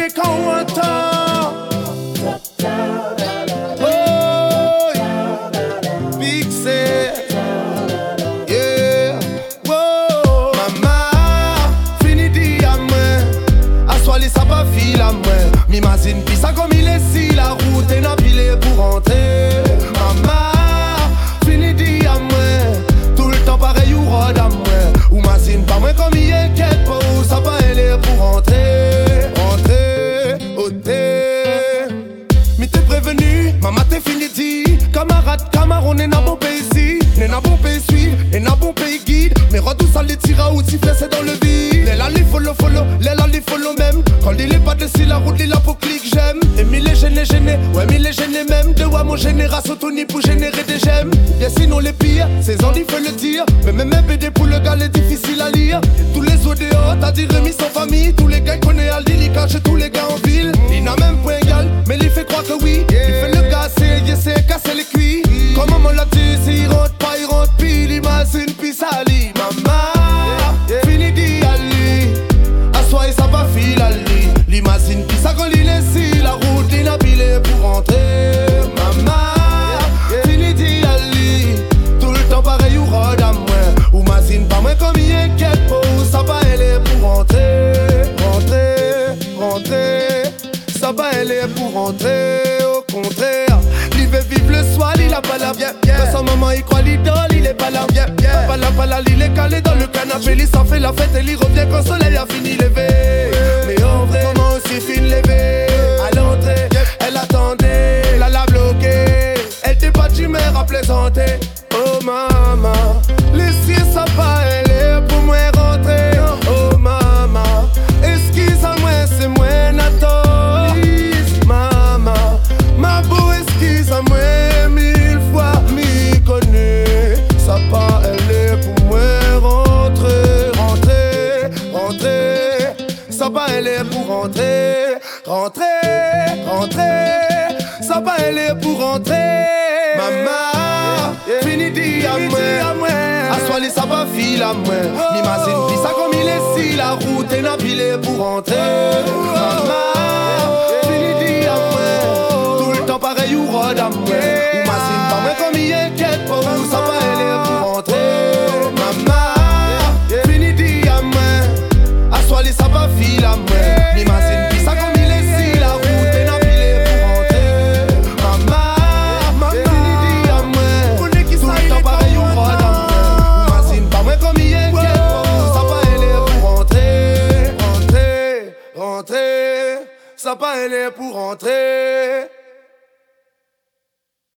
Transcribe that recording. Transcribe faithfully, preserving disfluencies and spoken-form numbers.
crier quand on entend. Oh, Big C. Yeah. Wow. Maman, fini dit à moi. Assoili ça pas fil à moi. M'imagine pis ça comme il est si la route est napilée pour rentrer. Maman, fini dit à moi. Tout le temps pareil ou rôde à moi. Ou machine pas moi comme il est quête pas où ça pas elle est pour rentrer. Rentrer, ôter. Mais t'es prévenu, maman t'es fini dit. Camarade, camarade, on est dans bon pays ici. On est dans bon pays suivre, on est dans bon pays guide. Mais redouce ça les tira ou t'y c'est dans le vide. Les là les follow follow, les là les follow même. Quand il est pas dessus la route, il a pour clic j'aime. Et mille est gêné gêné, ouais mille est gêné même. De ouais mon génération Tony pour générer des j'aime. Bien sinon les pires, ces ans il faut le dire. Mais même un B D pour le gars, est difficile à lire. Tous les autres dehors, t'as dit remis sans famille. Tous les gars qu'on est à l'île, il cache tous les gars en ville. Il n'a même point égal, mais il fait croire que oui. Il fait le casser, il essaie de casser les cuits. Comme maman l'a dit, s'il rentre pas, il rentre pile. Il m'assine puis sali. Maman, fini d'y aller. Assois et ça va fil à lui. L'imagine puis ça quand il est si la route, il n'a pilé pour rentrer. Maman, fini d'y aller. Tout le temps pareil ou rôde à moi. Ou machine pas moi comme il est quête pour ça va elle est pour rentrer. Rentrer, rentrer. Ça va elle est pour rentrer. Au contraire, il veut vivre le soir, il a pas la bien. Quand son maman il croit l'idole, il est pas là. Pas là, pas là, il est calé dans le canapé. Il s'en fait la fête et il revient quand le soleil a fini levé. Mais en vrai, maman aussi fin levé. À l'entrée, elle attendait, elle l'a bloqué. Elle t'est pas d'humeur à plaisanter. Oh maman, laissez ça pas, elle est pour moi rentrer. Oh maman, excuse à moi, c'est moi Nathan. Maman, ma beau excuse à moi mille fois, m'y connaît. Ça pas, elle est pour moi rentrer, rentrer, rentrer. Ça pas, elle est pour rentrer, rentrer, rentrer. Ça pas, elle est pour rentrer. Maman, fini dit à moi. Assoili ça pas fil à moi. M'imagine pis ça comme il est si la route est napilée pour rentrer. Maman, fini dit à moi. Tout le temps pareil ou rôde à moi. Ou machine pas moi comme il est quête pour où ça va elle est pour rentrer. Maman, fini dit à moi. Assoili ça pas fil à moi. M'imagine pis ça comme il est si la route est napilée pour rentrer. Maman, fini dit à moi. Tout le temps pareil ou rôde à moi. Ou machine pas moi comme il est quête pour où ça va elle est pour rentrer. Rentrer, rentrer. Ça pas elle est pour rentrer.